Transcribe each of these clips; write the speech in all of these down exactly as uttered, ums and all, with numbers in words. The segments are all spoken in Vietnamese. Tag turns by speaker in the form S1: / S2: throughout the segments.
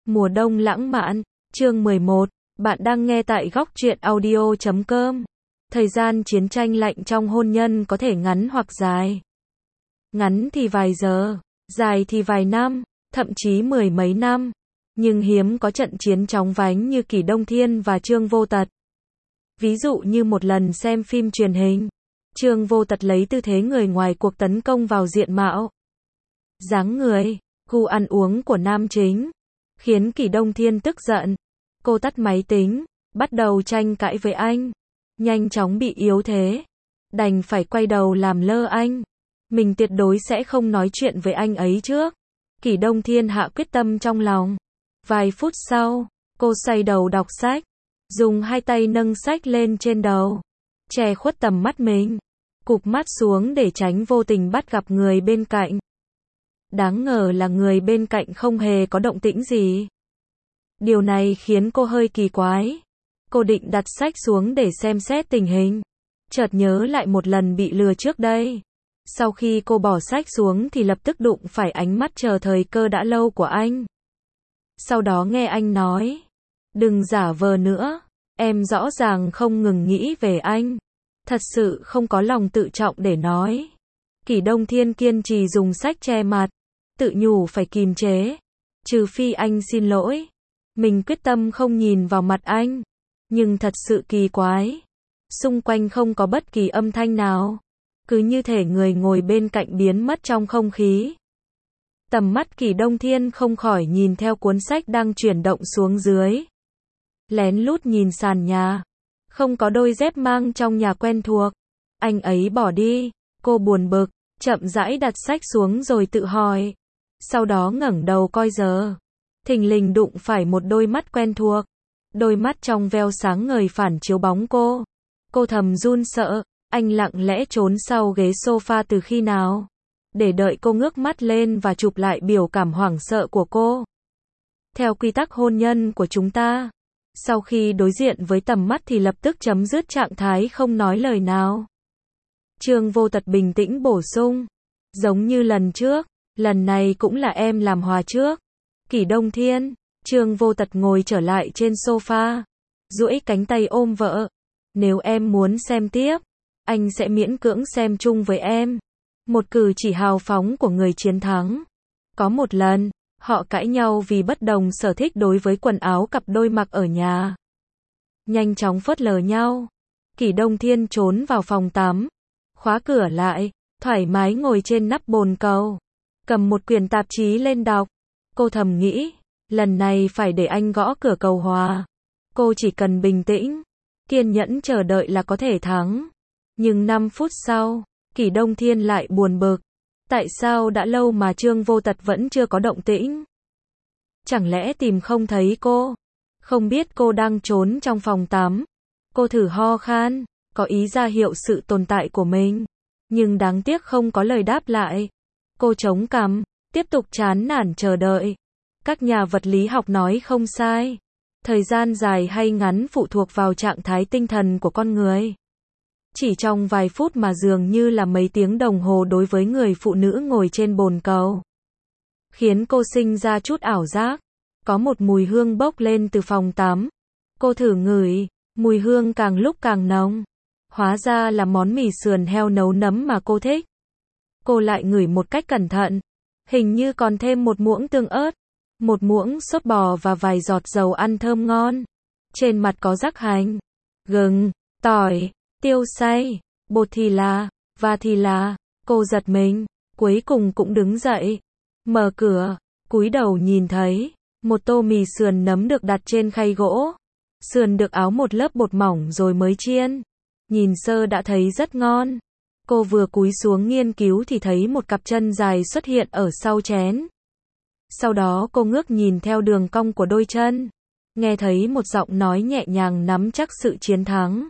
S1: Mùa đông lãng mạn, chương mười một, bạn đang nghe tại góc truyện audio chấm com. Thời gian chiến tranh lạnh trong hôn nhân có thể ngắn hoặc dài. Ngắn thì vài giờ, dài thì vài năm, thậm chí mười mấy năm. Nhưng hiếm có trận chiến chóng vánh như Kỷ Đông Thiên và Trương Vô Tật. Ví dụ như một lần xem phim truyền hình, Trương Vô Tật lấy tư thế người ngoài cuộc tấn công vào diện mạo, dáng người, gu ăn uống của nam chính, khiến Kỷ Đông Thiên tức giận. Cô tắt máy tính, bắt đầu tranh cãi với anh, nhanh chóng bị yếu thế, đành phải quay đầu làm lơ anh. Mình tuyệt đối sẽ không nói chuyện với anh ấy trước. Kỷ Đông Thiên hạ quyết tâm trong lòng. Vài phút sau, cô xoay đầu đọc sách, dùng hai tay nâng sách lên trên đầu, che khuất tầm mắt mình, cụp mắt xuống để tránh vô tình bắt gặp người bên cạnh. Đáng ngờ là người bên cạnh không hề có động tĩnh gì. Điều này khiến cô hơi kỳ quái. Cô định đặt sách xuống để xem xét tình hình, chợt nhớ lại một lần bị lừa trước đây. Sau khi cô bỏ sách xuống thì lập tức đụng phải ánh mắt chờ thời cơ đã lâu của anh. Sau đó nghe anh nói, đừng giả vờ nữa, em rõ ràng không ngừng nghĩ về anh, thật sự không có lòng tự trọng để nói. Kỷ Đông Thiên kiên trì dùng sách che mặt, tự nhủ phải kìm chế, trừ phi anh xin lỗi. Mình quyết tâm không nhìn vào mặt anh, nhưng thật sự kỳ quái, xung quanh không có bất kỳ âm thanh nào, cứ như thể người ngồi bên cạnh biến mất trong không khí. Tầm mắt Kỷ Đông Thiên không khỏi nhìn theo cuốn sách đang chuyển động xuống dưới, lén lút nhìn sàn nhà, không có đôi dép mang trong nhà quen thuộc. Anh ấy bỏ đi, cô buồn bực, chậm rãi đặt sách xuống rồi tự hỏi. Sau đó ngẩng đầu coi giờ, thình lình đụng phải một đôi mắt quen thuộc, đôi mắt trong veo sáng ngời phản chiếu bóng cô. Cô thầm run sợ, anh lặng lẽ trốn sau ghế sofa từ khi nào, để đợi cô ngước mắt lên và chụp lại biểu cảm hoảng sợ của cô. Theo quy tắc hôn nhân của chúng ta, sau khi đối diện với tầm mắt thì lập tức chấm dứt trạng thái không nói lời nào. Trương Vô Tật bình tĩnh bổ sung, giống như lần trước, lần này cũng là em làm hòa trước. Kỷ Đông Thiên, Trương Vô Tật ngồi trở lại trên sofa, duỗi cánh tay ôm vợ. Nếu em muốn xem tiếp, anh sẽ miễn cưỡng xem chung với em. Một cử chỉ hào phóng của người chiến thắng. Có một lần, họ cãi nhau vì bất đồng sở thích đối với quần áo cặp đôi mặc ở nhà. Nhanh chóng phớt lờ nhau, Kỷ Đông Thiên trốn vào phòng tắm, khóa cửa lại, thoải mái ngồi trên nắp bồn cầu, cầm một quyển tạp chí lên đọc. Cô thầm nghĩ, lần này phải để anh gõ cửa cầu hòa. Cô chỉ cần bình tĩnh, kiên nhẫn chờ đợi là có thể thắng. Nhưng năm phút sau, Kỷ Đông Thiên lại buồn bực. Tại sao đã lâu mà Trương Vô Tật vẫn chưa có động tĩnh? Chẳng lẽ tìm không thấy cô? Không biết cô đang trốn trong phòng tắm. Cô thử ho khan, có ý ra hiệu sự tồn tại của mình. Nhưng đáng tiếc không có lời đáp lại. Cô chống cằm, tiếp tục chán nản chờ đợi. Các nhà vật lý học nói không sai. Thời gian dài hay ngắn phụ thuộc vào trạng thái tinh thần của con người. Chỉ trong vài phút mà dường như là mấy tiếng đồng hồ đối với người phụ nữ ngồi trên bồn cầu. Khiến cô sinh ra chút ảo giác. Có một mùi hương bốc lên từ phòng tắm. Cô thử ngửi, mùi hương càng lúc càng nồng. Hóa ra là món mì sườn heo nấu nấm mà cô thích. Cô lại ngửi một cách cẩn thận. Hình như còn thêm một muỗng tương ớt, một muỗng sốt bò và vài giọt dầu ăn thơm ngon. Trên mặt có rắc hành, gừng, tỏi, tiêu xay, bột thì là, và thì là. Cô giật mình, cuối cùng cũng đứng dậy, mở cửa, cúi đầu nhìn thấy một tô mì sườn nấm được đặt trên khay gỗ. Sườn được áo một lớp bột mỏng rồi mới chiên. Nhìn sơ đã thấy rất ngon. Cô vừa cúi xuống nghiên cứu thì thấy một cặp chân dài xuất hiện ở sau chén. Sau đó cô ngước nhìn theo đường cong của đôi chân, nghe thấy một giọng nói nhẹ nhàng nắm chắc sự chiến thắng.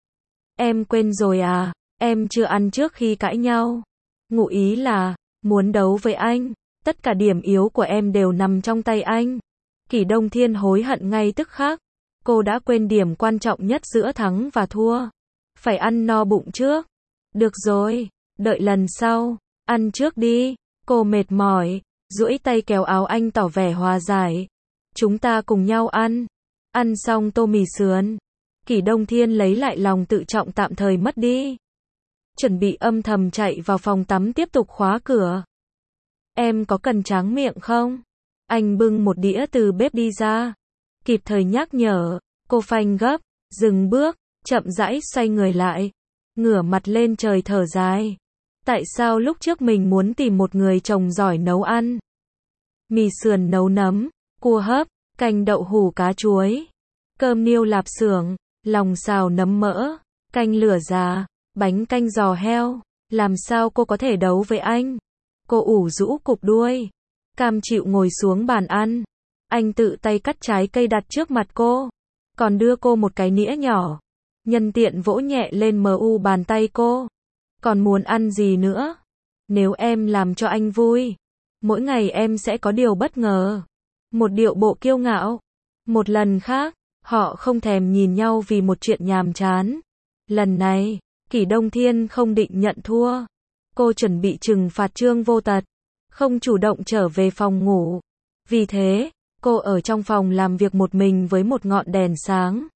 S1: Em quên rồi à, em chưa ăn trước khi cãi nhau. Ngụ ý là, muốn đấu với anh, tất cả điểm yếu của em đều nằm trong tay anh. Kỷ Đông Thiên hối hận ngay tức khắc. Cô đã quên điểm quan trọng nhất giữa thắng và thua. Phải ăn no bụng trước. Được rồi, đợi lần sau, ăn trước đi. Cô mệt mỏi, duỗi tay kéo áo anh tỏ vẻ hòa giải. Chúng ta cùng nhau ăn. Ăn xong tô mì sườn, Kỷ Đông Thiên lấy lại lòng tự trọng tạm thời mất đi. Chuẩn bị âm thầm chạy vào phòng tắm tiếp tục khóa cửa. Em có cần tráng miệng không? Anh bưng một đĩa từ bếp đi ra. Kịp thời nhắc nhở, cô phanh gấp, dừng bước, chậm rãi xoay người lại. Ngửa mặt lên trời thở dài. Tại sao lúc trước mình muốn tìm một người chồng giỏi nấu ăn? Mì sườn nấu nấm, cua hấp, canh đậu hủ cá chuối, cơm niêu lạp xưởng, lòng xào nấm mỡ, canh lửa già, bánh canh giò heo. Làm sao cô có thể đấu với anh? Cô ủ rũ cục đuôi, cam chịu ngồi xuống bàn ăn. Anh tự tay cắt trái cây đặt trước mặt cô, còn đưa cô một cái nĩa nhỏ. Nhân tiện vỗ nhẹ lên mu bàn tay cô. Còn muốn ăn gì nữa? Nếu em làm cho anh vui, mỗi ngày em sẽ có điều bất ngờ. Một điệu bộ kiêu ngạo. Một lần khác, họ không thèm nhìn nhau vì một chuyện nhàm chán. Lần này, Kỷ Đông Thiên không định nhận thua. Cô chuẩn bị trừng phạt Trương Vô Tật, không chủ động trở về phòng ngủ. Vì thế, cô ở trong phòng làm việc một mình với một ngọn đèn sáng.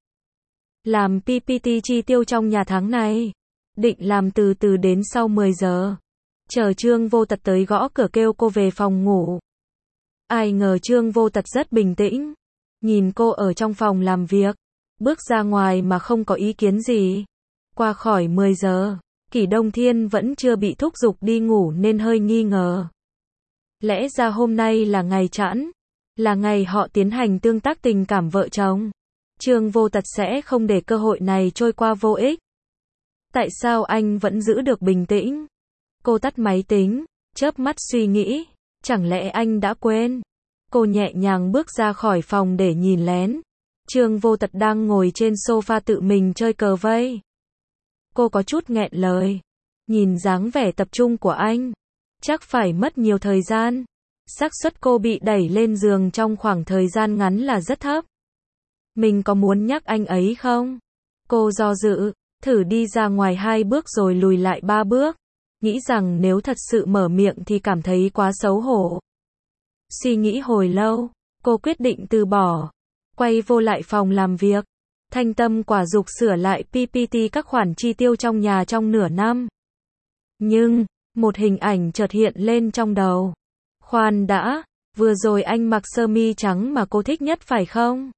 S1: Làm pê pê tê chi tiêu trong nhà tháng này. Định làm từ từ đến sau mười giờ. Chờ Trương Vô Tật tới gõ cửa kêu cô về phòng ngủ. Ai ngờ Trương Vô Tật rất bình tĩnh. Nhìn cô ở trong phòng làm việc. Bước ra ngoài mà không có ý kiến gì. Qua khỏi mười giờ. Kỷ Đông Thiên vẫn chưa bị thúc giục đi ngủ nên hơi nghi ngờ. Lẽ ra hôm nay là ngày chẵn. Là ngày họ tiến hành tương tác tình cảm vợ chồng. Trương Vô Tật sẽ không để cơ hội này trôi qua vô ích. Tại sao anh vẫn giữ được bình tĩnh? Cô tắt máy tính, chớp mắt suy nghĩ. Chẳng lẽ anh đã quên? Cô nhẹ nhàng bước ra khỏi phòng để nhìn lén. Trương Vô Tật đang ngồi trên sofa tự mình chơi cờ vây. Cô có chút nghẹn lời. Nhìn dáng vẻ tập trung của anh, chắc phải mất nhiều thời gian. Xác suất cô bị đẩy lên giường trong khoảng thời gian ngắn là rất thấp. Mình có muốn nhắc anh ấy không? Cô do dự, thử đi ra ngoài hai bước rồi lùi lại ba bước. Nghĩ rằng nếu thật sự mở miệng thì cảm thấy quá xấu hổ. Suy nghĩ hồi lâu, cô quyết định từ bỏ. Quay vô lại phòng làm việc. Thanh tâm quả dục sửa lại pê pê tê các khoản chi tiêu trong nhà trong nửa năm. Nhưng, một hình ảnh chợt hiện lên trong đầu. Khoan đã, vừa rồi anh mặc sơ mi trắng mà cô thích nhất phải không?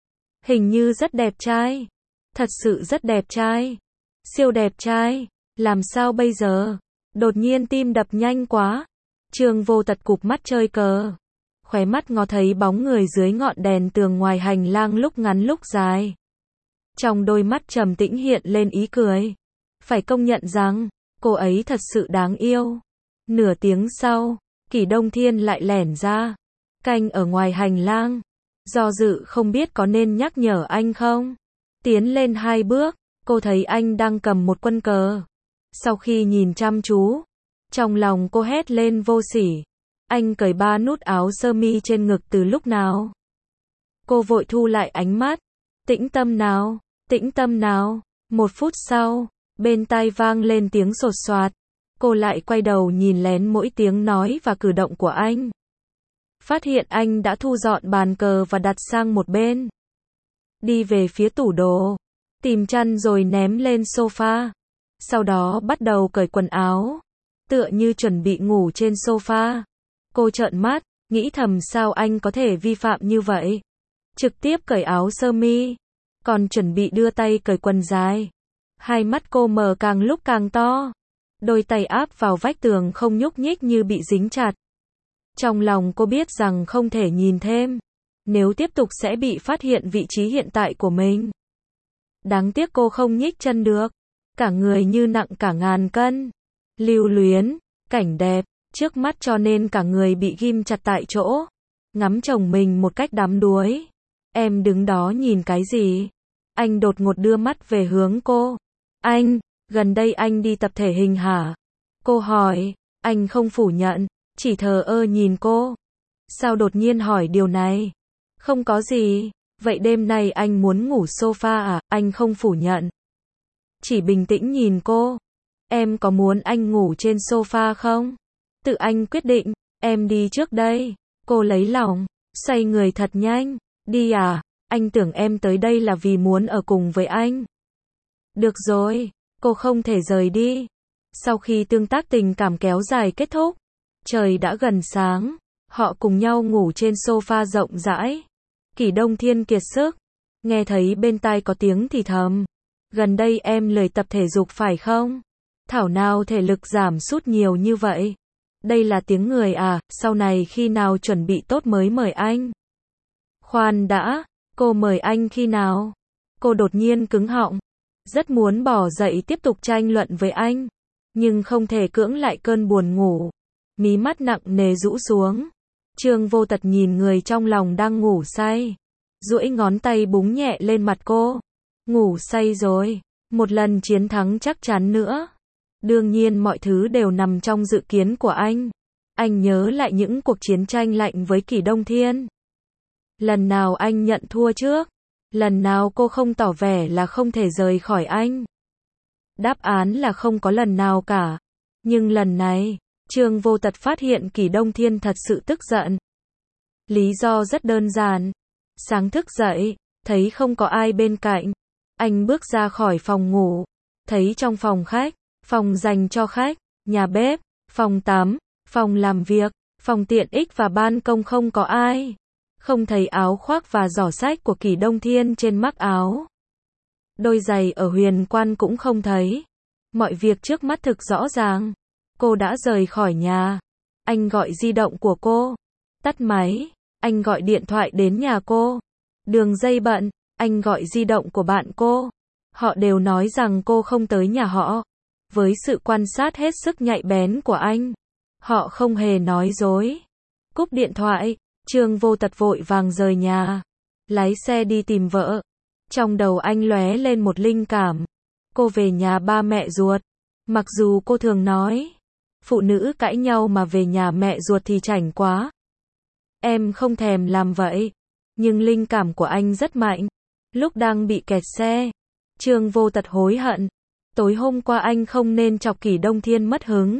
S1: Hình như rất đẹp trai. Thật sự rất đẹp trai. Siêu đẹp trai. Làm sao bây giờ? Đột nhiên tim đập nhanh quá. Trương Vô Tật cụp mắt chơi cờ. Khóe mắt ngó thấy bóng người dưới ngọn đèn tường ngoài hành lang lúc ngắn lúc dài. Trong đôi mắt trầm tĩnh hiện lên ý cười. Phải công nhận rằng, cô ấy thật sự đáng yêu. Nửa tiếng sau, Kỷ Đông Thiên lại lẻn ra. Canh ở ngoài hành lang. Do dự không biết có nên nhắc nhở anh không. Tiến lên hai bước, cô thấy anh đang cầm một quân cờ. Sau khi nhìn chăm chú, trong lòng cô hét lên vô sỉ. Anh cởi ba nút áo sơ mi trên ngực từ lúc nào? Cô vội thu lại ánh mắt. Tĩnh tâm nào, tĩnh tâm nào. Một phút sau, bên tai vang lên tiếng sột soạt. Cô lại quay đầu nhìn lén mỗi tiếng nói và cử động của anh. Phát hiện anh đã thu dọn bàn cờ và đặt sang một bên. Đi về phía tủ đồ. Tìm chăn rồi ném lên sofa. Sau đó bắt đầu cởi quần áo. Tựa như chuẩn bị ngủ trên sofa. Cô trợn mắt, nghĩ thầm sao anh có thể vi phạm như vậy. Trực tiếp cởi áo sơ mi. Còn chuẩn bị đưa tay cởi quần dài. Hai mắt cô mở càng lúc càng to. Đôi tay áp vào vách tường không nhúc nhích như bị dính chặt. Trong lòng cô biết rằng không thể nhìn thêm. Nếu tiếp tục sẽ bị phát hiện vị trí hiện tại của mình. Đáng tiếc cô không nhích chân được. Cả người như nặng cả ngàn cân. Lưu luyến, cảnh đẹp, trước mắt cho nên cả người bị ghim chặt tại chỗ. Ngắm chồng mình một cách đắm đuối. Em đứng đó nhìn cái gì? Anh đột ngột đưa mắt về hướng cô. Anh, gần đây anh đi tập thể hình hả? Cô hỏi, anh không phủ nhận, chỉ thờ ơ nhìn cô. Sao đột nhiên hỏi điều này? Không có gì, vậy đêm nay anh muốn ngủ sofa à? Anh không phủ nhận. Chỉ bình tĩnh nhìn cô. Em có muốn anh ngủ trên sofa không? Tự anh quyết định, em đi trước đây. Cô lấy lòng, xoay người thật nhanh. Đi à, anh tưởng em tới đây là vì muốn ở cùng với anh. Được rồi, cô không thể rời đi. Sau khi tương tác tình cảm kéo dài kết thúc, trời đã gần sáng, họ cùng nhau ngủ trên sofa rộng rãi. Kỷ Đông Thiên kiệt sức, nghe thấy bên tai có tiếng thì thầm. Gần đây em lười tập thể dục phải không? Thảo nào thể lực giảm sút nhiều như vậy. Đây là tiếng người à, sau này khi nào chuẩn bị tốt mới mời anh. Khoan đã, cô mời anh khi nào? Cô đột nhiên cứng họng, rất muốn bỏ dậy tiếp tục tranh luận với anh, nhưng không thể cưỡng lại cơn buồn ngủ. Mí mắt nặng nề rũ xuống. Trương Vô Tật nhìn người trong lòng đang ngủ say, duỗi ngón tay búng nhẹ lên mặt cô. Ngủ say rồi, một lần chiến thắng chắc chắn nữa. Đương nhiên mọi thứ đều nằm trong dự kiến của anh. Anh nhớ lại những cuộc chiến tranh lạnh với Kỷ Đông Thiên. Lần nào anh nhận thua trước, lần nào cô không tỏ vẻ là không thể rời khỏi anh. Đáp án là không có lần nào cả. Nhưng lần này, Trương Vô Tật phát hiện Kỷ Đông Thiên thật sự tức giận. Lý do rất đơn giản. Sáng thức dậy, thấy không có ai bên cạnh. Anh bước ra khỏi phòng ngủ, thấy trong phòng khách, phòng dành cho khách, nhà bếp, phòng tắm, phòng làm việc, phòng tiện ích và ban công không có ai. Không thấy áo khoác và giỏ sách của Kỷ Đông Thiên trên mắc áo. Đôi giày ở huyền quan cũng không thấy. Mọi việc trước mắt thực rõ ràng. Cô đã rời khỏi nhà. Anh gọi di động của cô. Tắt máy. Anh gọi điện thoại đến nhà cô. Đường dây bận. Anh gọi di động của bạn cô. Họ đều nói rằng cô không tới nhà họ. Với sự quan sát hết sức nhạy bén của anh, họ không hề nói dối. Cúp điện thoại, Trương Vô Tật vội vàng rời nhà, lái xe đi tìm vợ. Trong đầu anh lóe lên một linh cảm. Cô về nhà ba mẹ ruột. Mặc dù cô thường nói, phụ nữ cãi nhau mà về nhà mẹ ruột thì chảnh quá. Em không thèm làm vậy. Nhưng linh cảm của anh rất mạnh. Lúc đang bị kẹt xe, Trương Vô Tật hối hận. Tối hôm qua anh không nên chọc Kỷ Đông Thiên mất hứng.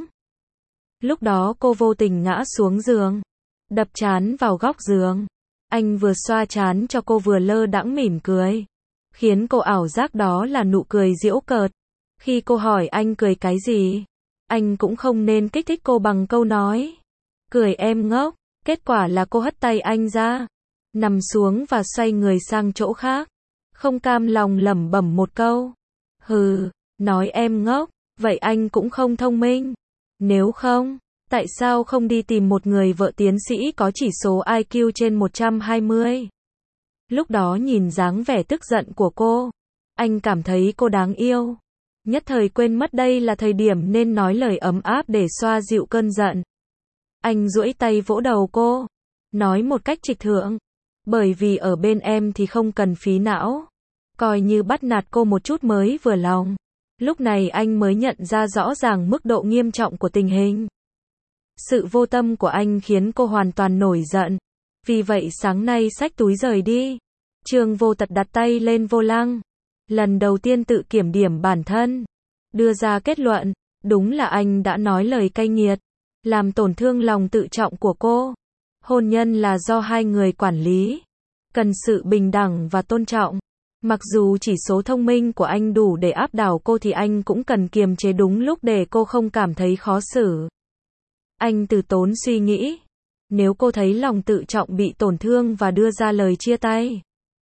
S1: Lúc đó cô vô tình ngã xuống giường, đập trán vào góc giường. Anh vừa xoa trán cho cô vừa lơ đãng mỉm cười, khiến cô ảo giác đó là nụ cười giễu cợt. Khi cô hỏi anh cười cái gì, anh cũng không nên kích thích cô bằng câu nói cười em ngốc. Kết quả là cô hất tay anh ra, nằm xuống và xoay người sang chỗ khác, không cam lòng lẩm bẩm một câu. Hừ, nói em ngốc, vậy anh cũng không thông minh. Nếu không, tại sao không đi tìm một người vợ tiến sĩ có chỉ số i kiu trên một trăm hai mươi? Lúc đó nhìn dáng vẻ tức giận của cô, anh cảm thấy cô đáng yêu. Nhất thời quên mất đây là thời điểm nên nói lời ấm áp để xoa dịu cơn giận. Anh duỗi tay vỗ đầu cô, nói một cách trịch thượng. Bởi vì ở bên em thì không cần phí não. Coi như bắt nạt cô một chút mới vừa lòng. Lúc này anh mới nhận ra rõ ràng mức độ nghiêm trọng của tình hình. Sự vô tâm của anh khiến cô hoàn toàn nổi giận. Vì vậy sáng nay xách túi rời đi. Trương Vô Tật đặt tay lên vô lăng. Lần đầu tiên tự kiểm điểm bản thân. Đưa ra kết luận, đúng là anh đã nói lời cay nghiệt, làm tổn thương lòng tự trọng của cô. Hôn nhân là do hai người quản lý, cần sự bình đẳng và tôn trọng. Mặc dù chỉ số thông minh của anh đủ để áp đảo cô thì anh cũng cần kiềm chế đúng lúc để cô không cảm thấy khó xử. Anh từ tốn suy nghĩ. Nếu cô thấy lòng tự trọng bị tổn thương và đưa ra lời chia tay,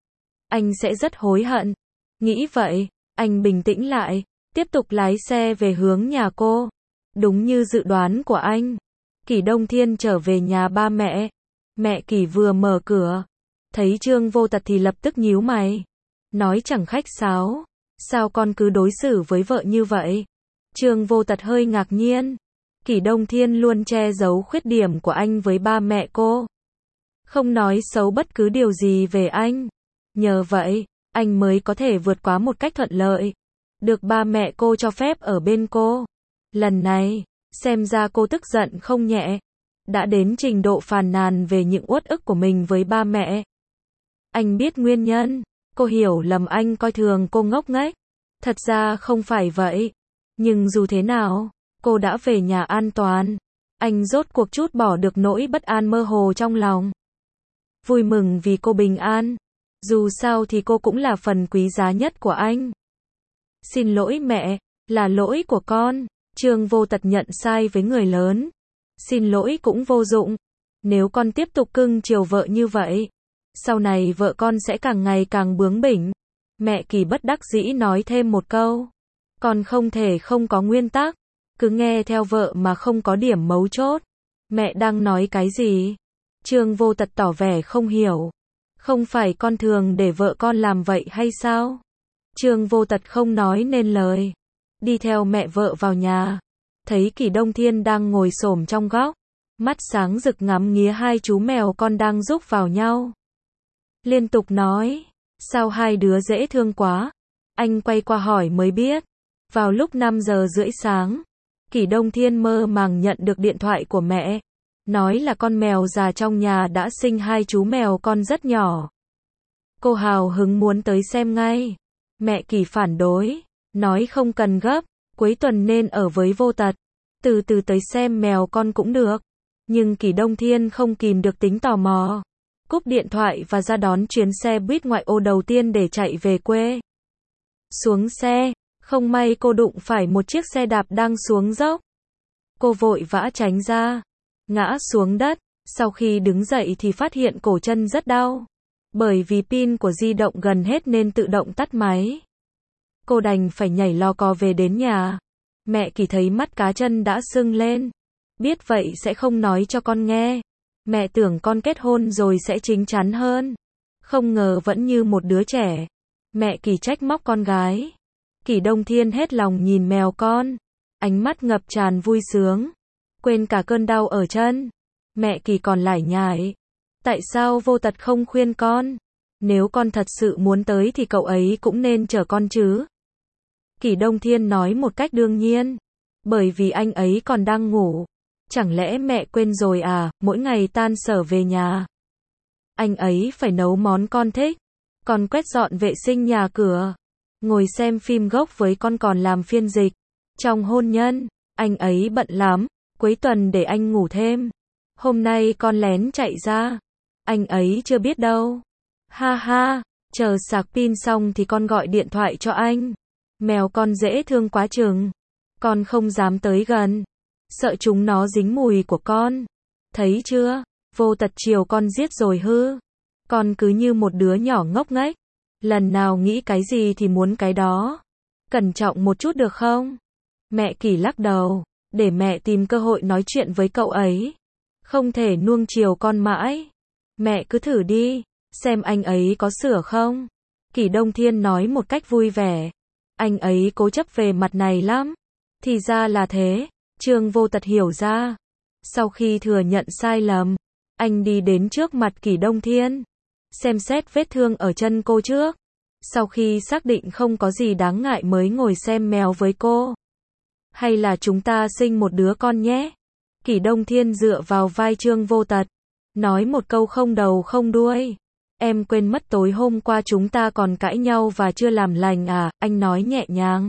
S1: anh sẽ rất hối hận. Nghĩ vậy, anh bình tĩnh lại, tiếp tục lái xe về hướng nhà cô. Đúng như dự đoán của anh, Kỷ Đông Thiên trở về nhà ba mẹ. Mẹ Kỷ vừa mở cửa, thấy Trương Vô Tật thì lập tức nhíu mày. Nói chẳng khách sáo, sao con cứ đối xử với vợ như vậy? Trương Vô Tật hơi ngạc nhiên. Kỷ Đông Thiên luôn che giấu khuyết điểm của anh với ba mẹ cô, không nói xấu bất cứ điều gì về anh. Nhờ vậy, anh mới có thể vượt qua một cách thuận lợi, được ba mẹ cô cho phép ở bên cô. Lần này, xem ra cô tức giận không nhẹ, đã đến trình độ phàn nàn về những uất ức của mình với ba mẹ. Anh biết nguyên nhân, cô hiểu lầm anh coi thường cô ngốc nghếch. Thật ra không phải vậy, nhưng dù thế nào, cô đã về nhà an toàn. Anh rốt cuộc chút bỏ được nỗi bất an mơ hồ trong lòng. vui mừng vì cô bình an. Dù sao thì cô cũng là phần quý giá nhất của anh. Xin lỗi mẹ, là lỗi của con. Trương Vô Tật nhận sai với người lớn. Xin lỗi cũng vô dụng. Nếu con tiếp tục cưng chiều vợ như vậy, sau này vợ con sẽ càng ngày càng bướng bỉnh. Mẹ Kỳ bất đắc dĩ nói thêm một câu. Con không thể không có nguyên tắc. Cứ nghe theo vợ mà không có điểm mấu chốt. Mẹ đang nói cái gì? Trương Vô Tật tỏ vẻ không hiểu. Không phải con thường để vợ con làm vậy hay sao? Trương Vô Tật không nói nên lời. Đi theo mẹ vợ vào nhà. Thấy Kỷ Đông Thiên đang ngồi xổm trong góc. Mắt sáng rực ngắm nghía hai chú mèo con đang rúc vào nhau. Liên tục nói. Sao hai đứa dễ thương quá? Anh quay qua hỏi mới biết. Vào lúc năm giờ rưỡi sáng, Kỷ Đông Thiên mơ màng nhận được điện thoại của mẹ. Nói là con mèo già trong nhà đã sinh hai chú mèo con rất nhỏ. Cô hào hứng muốn tới xem ngay. Mẹ Kỷ phản đối. Nói không cần gấp. Cuối tuần nên ở với Vô Tật. Từ từ tới xem mèo con cũng được. Nhưng Kỷ Đông Thiên không kìm được tính tò mò. Cúp điện thoại và ra đón chuyến xe buýt ngoại ô đầu tiên để chạy về quê. Xuống xe, không may cô đụng phải một chiếc xe đạp đang xuống dốc. Cô vội vã tránh ra, ngã xuống đất. Sau khi đứng dậy thì phát hiện cổ chân rất đau. Bởi vì pin của di động gần hết nên tự động tắt máy. Cô đành phải nhảy lò cò về đến nhà. Mẹ Kỳ thấy mắt cá chân đã sưng lên. Biết vậy sẽ không nói cho con nghe. Mẹ tưởng con kết hôn rồi sẽ chín chắn hơn. Không ngờ vẫn như một đứa trẻ. Mẹ Kỳ trách móc con gái. Kỷ Đông Thiên hết lòng nhìn mèo con. Ánh mắt ngập tràn vui sướng. Quên cả cơn đau ở chân. Mẹ Kỳ còn lải nhải. Tại sao Vô Tật không khuyên con? Nếu con thật sự muốn tới thì cậu ấy cũng nên chở con chứ. Kỷ Đông Thiên nói một cách đương nhiên. Bởi vì anh ấy còn đang ngủ. Chẳng lẽ mẹ quên rồi à, mỗi ngày tan sở về nhà. Anh ấy phải nấu món con thích. Còn quét dọn vệ sinh nhà cửa. Ngồi xem phim gốc với con còn làm phiên dịch. Trong hôn nhân, anh ấy bận lắm. Cuối tuần để anh ngủ thêm. Hôm nay con lén chạy ra. Anh ấy chưa biết đâu. Ha ha, chờ sạc pin xong thì con gọi điện thoại cho anh. Mèo con dễ thương quá chừng. Con không dám tới gần. Sợ chúng nó dính mùi của con. Thấy chưa, Vô Tật chiều con giết rồi hư. Con cứ như một đứa nhỏ ngốc nghếch. Lần nào nghĩ cái gì thì muốn cái đó. Cẩn trọng một chút được không? Mẹ Kỳ lắc đầu. Để mẹ tìm cơ hội nói chuyện với cậu ấy. Không thể nuông chiều con mãi. Mẹ cứ thử đi. Xem anh ấy có sửa không? Kỷ Đông Thiên nói một cách vui vẻ. Anh ấy cố chấp về mặt này lắm. Thì ra là thế. Trương Vô Tật hiểu ra. Sau khi thừa nhận sai lầm, anh đi đến trước mặt Kỷ Đông Thiên. Xem xét vết thương ở chân cô trước. Sau khi xác định không có gì đáng ngại mới ngồi xem mèo với cô. Hay là chúng ta sinh một đứa con nhé? Kỷ Đông Thiên dựa vào vai Trương Vô Tật. Nói một câu không đầu không đuôi. Em quên mất tối hôm qua chúng ta còn cãi nhau và chưa làm lành à, anh nói nhẹ nhàng.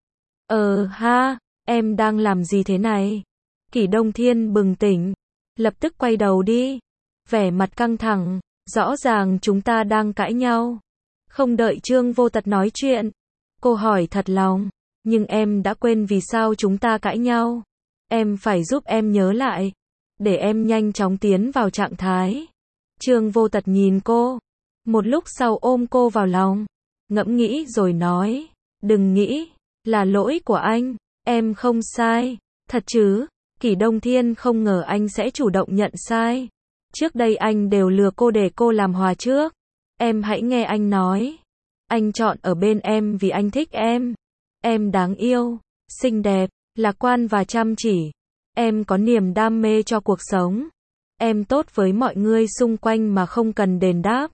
S1: Ờ ha, em đang làm gì thế này? Kỷ Đông Thiên bừng tỉnh. Lập tức quay đầu đi. Vẻ mặt căng thẳng. Rõ ràng chúng ta đang cãi nhau. Không đợi Trương Vô Tật nói chuyện. Cô hỏi thật lòng. Nhưng em đã quên vì sao chúng ta cãi nhau. Em phải giúp em nhớ lại. Để em nhanh chóng tiến vào trạng thái. Trương Vô Tật nhìn cô. Một lúc sau ôm cô vào lòng. Ngẫm nghĩ rồi nói. Đừng nghĩ. Là lỗi của anh. Em không sai. Thật chứ? Kỷ Đông Thiên không ngờ anh sẽ chủ động nhận sai. Trước đây anh đều lừa cô để cô làm hòa trước. Em hãy nghe anh nói. Anh chọn ở bên em vì anh thích em. Em đáng yêu, xinh đẹp, lạc quan và chăm chỉ. Em có niềm đam mê cho cuộc sống. Em tốt với mọi người xung quanh mà không cần đền đáp.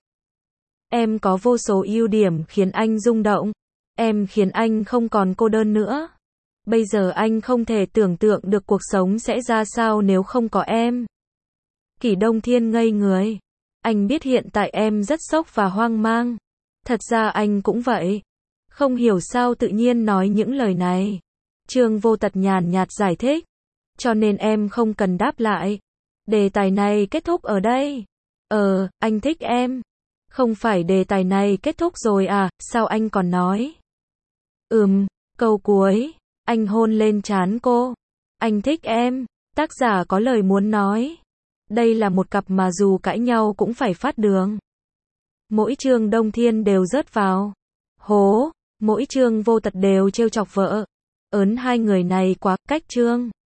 S1: Em có vô số ưu điểm khiến anh rung động. Em khiến anh không còn cô đơn nữa. Bây giờ anh không thể tưởng tượng được cuộc sống sẽ ra sao nếu không có em. Kỷ Đông Thiên ngây người. Anh biết hiện tại em rất sốc và hoang mang. Thật ra anh cũng vậy. Không hiểu sao tự nhiên nói những lời này. Trương Vô Tật nhàn nhạt giải thích. Cho nên em không cần đáp lại. Đề tài này kết thúc ở đây. Ờ, anh thích em. Không phải đề tài này kết thúc rồi à, sao anh còn nói? Ừm, câu cuối, anh hôn lên trán cô. Anh thích em. Tác giả có lời muốn nói. Đây là một cặp mà dù cãi nhau cũng phải phát đường. Mỗi chương Đông Thiên đều rớt vào hố, mỗi chương Vô Tật đều trêu chọc vợ. Ớn hai người này quá cách chương.